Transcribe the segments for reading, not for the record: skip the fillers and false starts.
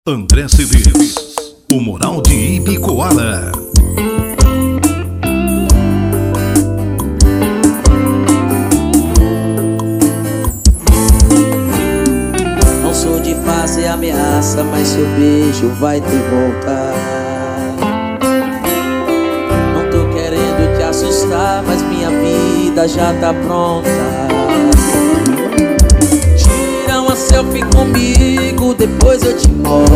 André CDs, o Moral de Ibicoara. Não sou de fazer ameaça, mas seu beijo vai ter volta. Não tô querendo te assustar, mas minha vida já tá pronta. Tira uma selfie comigo, depois eu te mostro.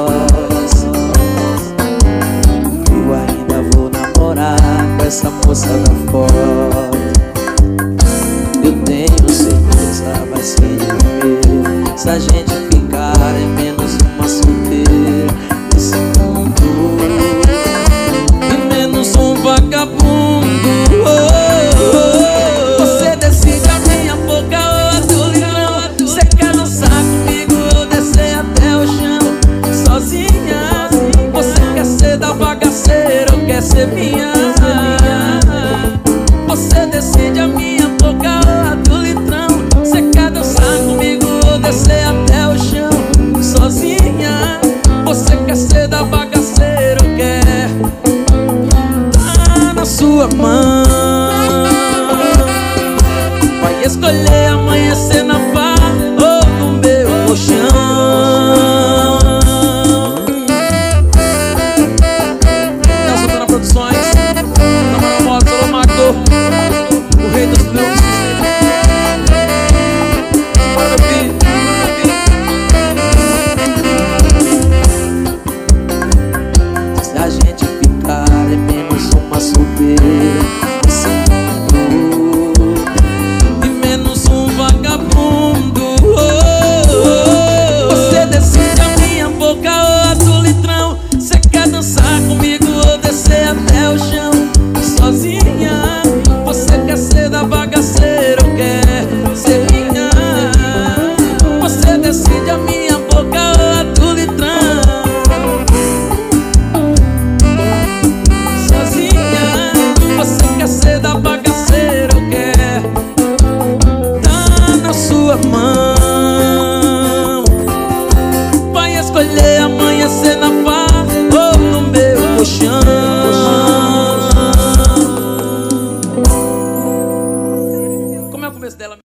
Eu ainda vou namorar com essa moça da foto. Eu tenho certeza, vai ser de primeiro. Se a gente ficar é menos uma solteira nesse mundo e menos um vagabundo. Você decide a minha boca ou a do limão. Você quer dançar comigo ou descer até o chão sozinha? Você quer ser da bagaceira ou quer ser minha? Você decide a minha boca ou a do litrão. Você quer dançar comigo ou descer até o chão sozinha? Você quer ser da bagaceira ou quer? Tá na sua mão. Vai escolher amanhecer na farra ou no meu colchão. Santana Produções, Namorado Moto, Solo Magno, o rei dos blues. Bora, meu filho. Se a gente ficar é menos uma solteira nesse mundo e menos um vagabundo. Você decide a minha boca ou a do litrão. Você quer dançar comigo ou descer até o chão sozinha? Você quer ser da bagaceira ou quer ser minha? Você decide a minha boca ou a do litrão. Sozinha, você quer ser da bagaceira ou quer? Tá na sua mão. Vai escolher amanhecer na